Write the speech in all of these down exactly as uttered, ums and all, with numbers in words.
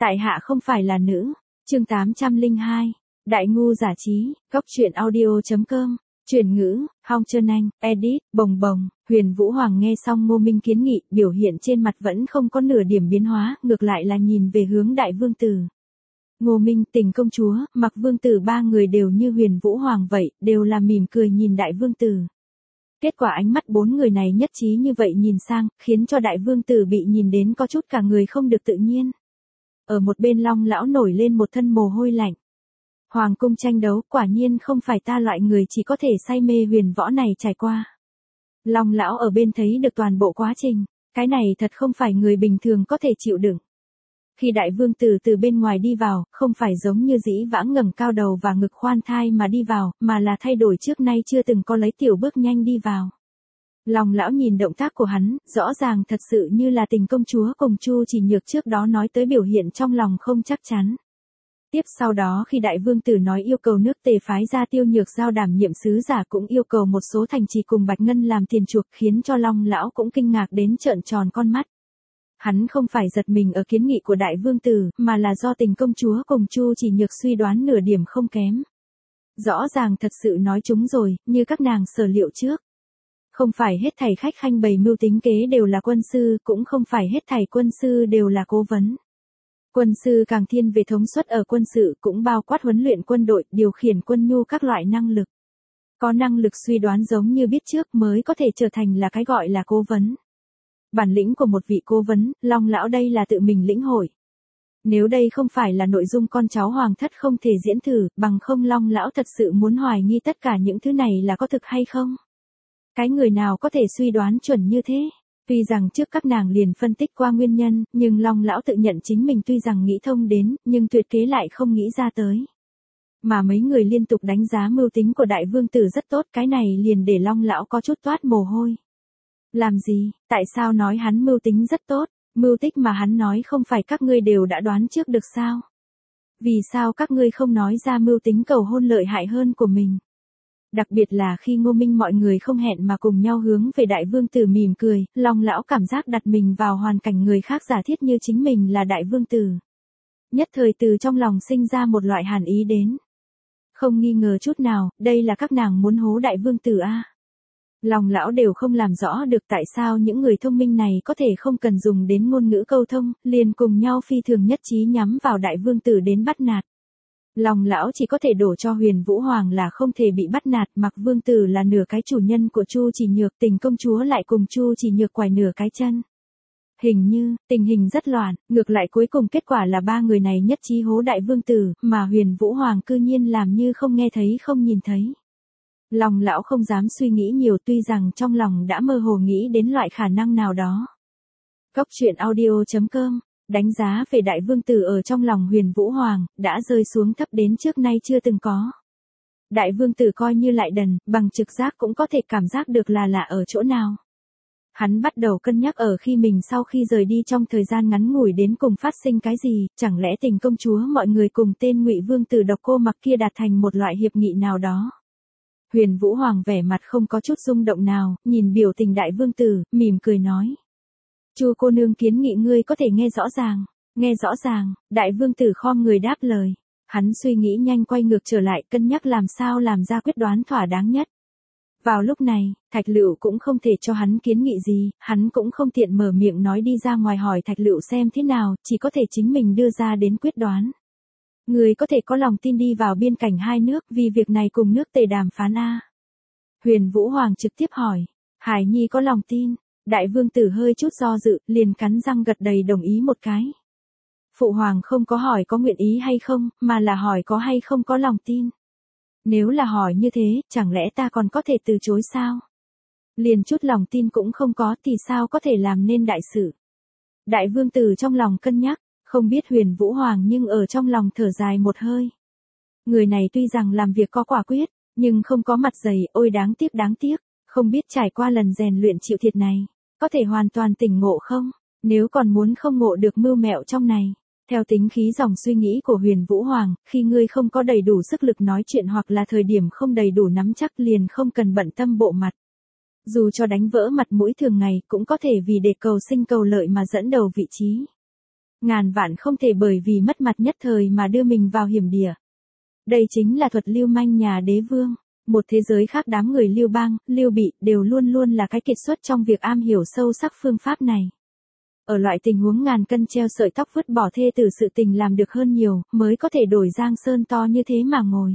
Tại hạ không phải là nữ. Chương tám trăm lẻ hai. Đại ngu giả trí, góc truyện audio chấm com. Chuyển ngữ, Hong Trân Anh, edit, bồng bồng. Huyền Vũ Hoàng nghe xong Ngô Minh kiến nghị, biểu hiện trên mặt vẫn không có nửa điểm biến hóa, ngược lại là nhìn về hướng Đại Vương Tử. Ngô Minh, Tình công chúa, Mặc Vương Tử ba người đều như Huyền Vũ Hoàng vậy, đều là mỉm cười nhìn Đại Vương Tử. Kết quả ánh mắt bốn người này nhất trí như vậy nhìn sang, khiến cho Đại Vương Tử bị nhìn đến có chút cả người không được tự nhiên. Ở một bên Long lão nổi lên một thân mồ hôi lạnh. Hoàng cung tranh đấu, quả nhiên không phải ta loại người chỉ có thể say mê huyền võ này trải qua. Long lão ở bên thấy được toàn bộ quá trình, cái này thật không phải người bình thường có thể chịu đựng. Khi Đại Vương Tử từ bên ngoài đi vào, không phải giống như dĩ vãng ngẩng cao đầu và ngực khoan thai mà đi vào, mà là thay đổi trước nay chưa từng có lấy tiểu bước nhanh đi vào. Long lão nhìn động tác của hắn, rõ ràng thật sự như là Tình công chúa cùng Chu Chỉ Nhược trước đó nói tới biểu hiện trong lòng không chắc chắn. Tiếp sau đó khi Đại Vương Tử nói yêu cầu nước Tề phái ra Tiêu Nhược Giao đảm nhiệm sứ giả cũng yêu cầu một số thành trì cùng Bạch Ngân làm tiền chuộc, khiến cho Long lão cũng kinh ngạc đến trợn tròn con mắt. Hắn không phải giật mình ở kiến nghị của Đại Vương Tử, mà là do Tình công chúa cùng Chu Chỉ Nhược suy đoán nửa điểm không kém. Rõ ràng thật sự nói chúng rồi, như các nàng sở liệu trước. Không phải hết thảy khách khanh bày mưu tính kế đều là quân sư, cũng không phải hết thảy quân sư đều là cố vấn. Quân sư càng thiên về thống suất ở quân sự, cũng bao quát huấn luyện quân đội, điều khiển quân nhu các loại năng lực. Có năng lực suy đoán giống như biết trước mới có thể trở thành là cái gọi là cố vấn. Bản lĩnh của một vị cố vấn, Long lão đây là tự mình lĩnh hội. Nếu đây không phải là nội dung con cháu hoàng thất không thể diễn thử, bằng không Long lão thật sự muốn hoài nghi tất cả những thứ này là có thực hay không. Cái người nào có thể suy đoán chuẩn như thế? Tuy rằng trước các nàng liền phân tích qua nguyên nhân, nhưng Long lão tự nhận chính mình tuy rằng nghĩ thông đến, nhưng tuyệt kế lại không nghĩ ra tới. Mà mấy người liên tục đánh giá mưu tính của Đại Vương Tử rất tốt, cái này liền để Long lão có chút toát mồ hôi. Làm gì, tại sao nói hắn mưu tính rất tốt, mưu tích mà hắn nói không phải các ngươi đều đã đoán trước được sao? Vì sao các ngươi không nói ra mưu tính cầu hôn lợi hại hơn của mình? Đặc biệt là khi Ngô Minh mọi người không hẹn mà cùng nhau hướng về Đại Vương Tử mỉm cười, Long lão cảm giác đặt mình vào hoàn cảnh người khác giả thiết như chính mình là Đại Vương Tử. Nhất thời từ trong lòng sinh ra một loại hàn ý đến. Không nghi ngờ chút nào, đây là các nàng muốn hố Đại Vương Tử a. Long lão đều không làm rõ được tại sao những người thông minh này có thể không cần dùng đến ngôn ngữ câu thông, liền cùng nhau phi thường nhất trí nhắm vào Đại Vương Tử đến bắt nạt. Long lão chỉ có thể đổ cho Huyền Vũ Hoàng là không thể bị bắt nạt, Mặc Vương Tử là nửa cái chủ nhân của Chu Chỉ Nhược, Tình công chúa lại cùng Chu Chỉ Nhược quải nửa cái chân. Hình như, tình hình rất loạn, ngược lại cuối cùng kết quả là ba người này nhất trí hố Đại Vương Tử, mà Huyền Vũ Hoàng cư nhiên làm như không nghe thấy không nhìn thấy. Long lão không dám suy nghĩ nhiều, tuy rằng trong lòng đã mơ hồ nghĩ đến loại khả năng nào đó. Góc truyện audio chấm com. Đánh giá về Đại Vương Tử ở trong lòng Huyền Vũ Hoàng, đã rơi xuống thấp đến trước nay chưa từng có. Đại Vương Tử coi như lại đần, bằng trực giác cũng có thể cảm giác được là lạ ở chỗ nào. Hắn bắt đầu cân nhắc ở khi mình sau khi rời đi trong thời gian ngắn ngủi đến cùng phát sinh cái gì, chẳng lẽ Tình công chúa mọi người cùng tên Ngụy Vương Tử độc cô Mặc kia đạt thành một loại hiệp nghị nào đó. Huyền Vũ Hoàng vẻ mặt không có chút rung động nào, nhìn biểu tình Đại Vương Tử, mỉm cười nói. Chu cô nương kiến nghị ngươi có thể nghe rõ ràng, nghe rõ ràng, Đại Vương Tử khom người đáp lời. Hắn suy nghĩ nhanh quay ngược trở lại cân nhắc làm sao làm ra quyết đoán thỏa đáng nhất. Vào lúc này, Thạch Lựu cũng không thể cho hắn kiến nghị gì, hắn cũng không tiện mở miệng nói đi ra ngoài hỏi Thạch Lựu xem thế nào, chỉ có thể chính mình đưa ra đến quyết đoán. Người có thể có lòng tin đi vào biên cảnh hai nước vì việc này cùng nước Tề đàm phán a. Huyền Vũ Hoàng trực tiếp hỏi, Hải Nhi có lòng tin. Đại Vương Tử hơi chút do dự, liền cắn răng gật đầy đồng ý một cái. Phụ Hoàng không có hỏi có nguyện ý hay không, mà là hỏi có hay không có lòng tin. Nếu là hỏi như thế, chẳng lẽ ta còn có thể từ chối sao? Liền chút lòng tin cũng không có thì sao có thể làm nên đại sự? Đại Vương Tử trong lòng cân nhắc, không biết Huyền Vũ Hoàng nhưng ở trong lòng thở dài một hơi. Người này tuy rằng làm việc có quả quyết, nhưng không có mặt dày, ôi đáng tiếc đáng tiếc. Không biết trải qua lần rèn luyện chịu thiệt này, có thể hoàn toàn tỉnh ngộ không? Nếu còn muốn không ngộ được mưu mẹo trong này, theo tính khí dòng suy nghĩ của Huyền Vũ Hoàng, khi ngươi không có đầy đủ sức lực nói chuyện hoặc là thời điểm không đầy đủ nắm chắc liền không cần bận tâm bộ mặt. Dù cho đánh vỡ mặt mũi thường ngày cũng có thể vì để cầu sinh cầu lợi mà dẫn đầu vị trí. Ngàn vạn không thể bởi vì mất mặt nhất thời mà đưa mình vào hiểm địa. Đây chính là thuật lưu manh nhà đế vương. Một thế giới khác đám người Lưu Bang, Lưu Bị đều luôn luôn là cái kiệt xuất trong việc am hiểu sâu sắc phương pháp này. Ở loại tình huống ngàn cân treo sợi tóc vứt bỏ thê tử sự tình làm được hơn nhiều, mới có thể đổi giang sơn to như thế mà ngồi.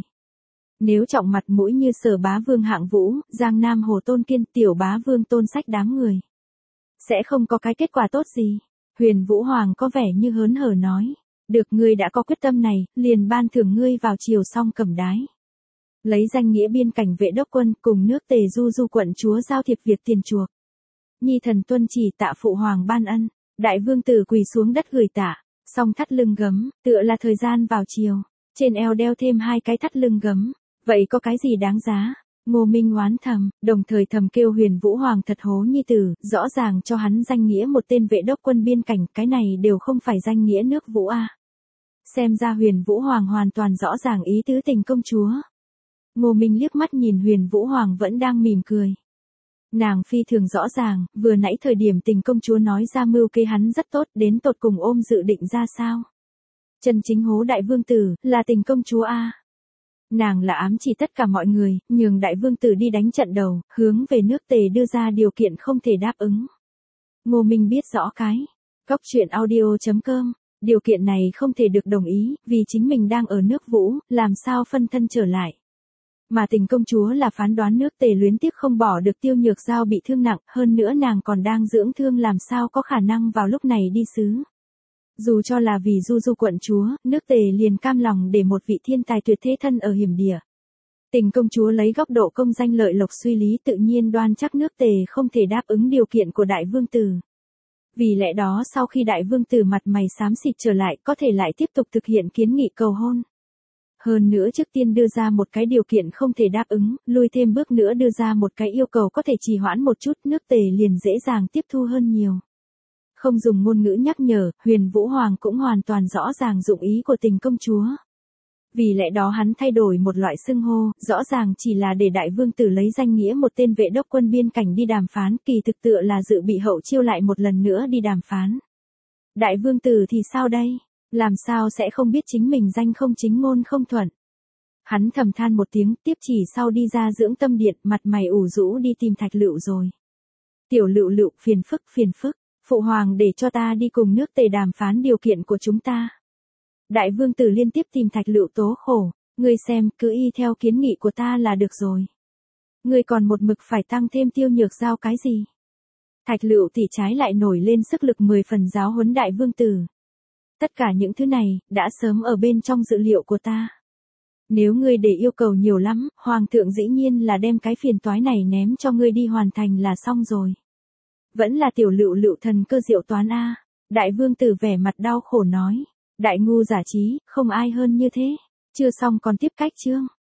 Nếu trọng mặt mũi như Sở Bá Vương Hạng Vũ, Giang Nam Hồ Tôn Kiên, Tiểu Bá Vương Tôn Sách đám người, sẽ không có cái kết quả tốt gì. Huyền Vũ Hoàng có vẻ như hớn hở nói, được, ngươi đã có quyết tâm này, liền ban thưởng ngươi vào chiều song cẩm đái. Lấy danh nghĩa biên cảnh vệ đốc quân cùng nước Tề Du Du quận chúa giao thiệp việc tiền chuộc. Nhi thần tuân chỉ tạ phụ hoàng ban ân. Đại vương tử quỳ xuống đất gửi tạ, song thắt lưng gấm, tựa là thời gian vào chiều, trên eo đeo thêm hai cái thắt lưng gấm, vậy có cái gì đáng giá? Ngô Minh oán thầm, đồng thời thầm kêu Huyền Vũ Hoàng thật hố nhi tử, rõ ràng cho hắn danh nghĩa một tên vệ đốc quân biên cảnh, cái này đều không phải danh nghĩa nước Vũ a. Xem ra Huyền Vũ Hoàng hoàn toàn rõ ràng ý tứ tình công chúa. Ngô Minh liếc mắt nhìn Huyền Vũ Hoàng vẫn đang mỉm cười. Nàng phi thường rõ ràng, vừa nãy thời điểm tình công chúa nói ra mưu kế hắn rất tốt, đến tột cùng ôm dự định ra sao. Chân chính hố đại vương tử, là tình công chúa a. Nàng là ám chỉ tất cả mọi người, nhường đại vương tử đi đánh trận đầu, hướng về nước Tề đưa ra điều kiện không thể đáp ứng. Ngô Minh biết rõ cái. Góc truyện audio chấm com, điều kiện này không thể được đồng ý, vì chính mình đang ở nước Vũ, làm sao phân thân trở lại. Mà tình công chúa là phán đoán nước Tề luyến tiếc không bỏ được Tiêu Nhược Giao bị thương nặng, hơn nữa nàng còn đang dưỡng thương, làm sao có khả năng vào lúc này đi xứ. Dù cho là vì Du Du quận chúa, nước Tề liền cam lòng để một vị thiên tài tuyệt thế thân ở hiểm địa. Tình công chúa lấy góc độ công danh lợi lộc suy lý, tự nhiên đoan chắc nước Tề không thể đáp ứng điều kiện của đại vương tử. Vì lẽ đó sau khi đại vương tử mặt mày xám xịt trở lại, có thể lại tiếp tục thực hiện kiến nghị cầu hôn. Hơn nữa trước tiên đưa ra một cái điều kiện không thể đáp ứng, lui thêm bước nữa đưa ra một cái yêu cầu có thể trì hoãn một chút, nước Tề liền dễ dàng tiếp thu hơn nhiều. Không dùng ngôn ngữ nhắc nhở, Huyền Vũ Hoàng cũng hoàn toàn rõ ràng dụng ý của tình công chúa. Vì lẽ đó hắn thay đổi một loại xưng hô, rõ ràng chỉ là để đại vương tử lấy danh nghĩa một tên vệ đốc quân biên cảnh đi đàm phán, kỳ thực tựa là dự bị hậu chiêu lại một lần nữa đi đàm phán. Đại vương tử thì sao đây? Làm sao sẽ không biết chính mình danh không chính ngôn không thuận. Hắn thầm than một tiếng, tiếp chỉ sau đi ra dưỡng tâm điện, mặt mày ủ rũ đi tìm Thạch Lựu rồi. Tiểu Lựu Lựu, phiền phức phiền phức, phụ hoàng để cho ta đi cùng nước Tề đàm phán điều kiện của chúng ta. Đại vương tử liên tiếp tìm Thạch Lựu tố khổ, ngươi xem, cứ y theo kiến nghị của ta là được rồi. Ngươi còn một mực phải tăng thêm Tiêu Nhược Giao cái gì? Thạch Lựu thì trái lại nổi lên sức lực mười phần giáo huấn đại vương tử. Tất cả những thứ này, đã sớm ở bên trong dự liệu của ta. Nếu ngươi để yêu cầu nhiều lắm, hoàng thượng dĩ nhiên là đem cái phiền toái này ném cho ngươi đi hoàn thành là xong rồi. Vẫn là Tiểu Lựu Lựu thần cơ diệu toán a. Đại vương tử vẻ mặt đau khổ nói. Đại ngu giả trí, không ai hơn như thế. Chưa xong còn tiếp cách chương.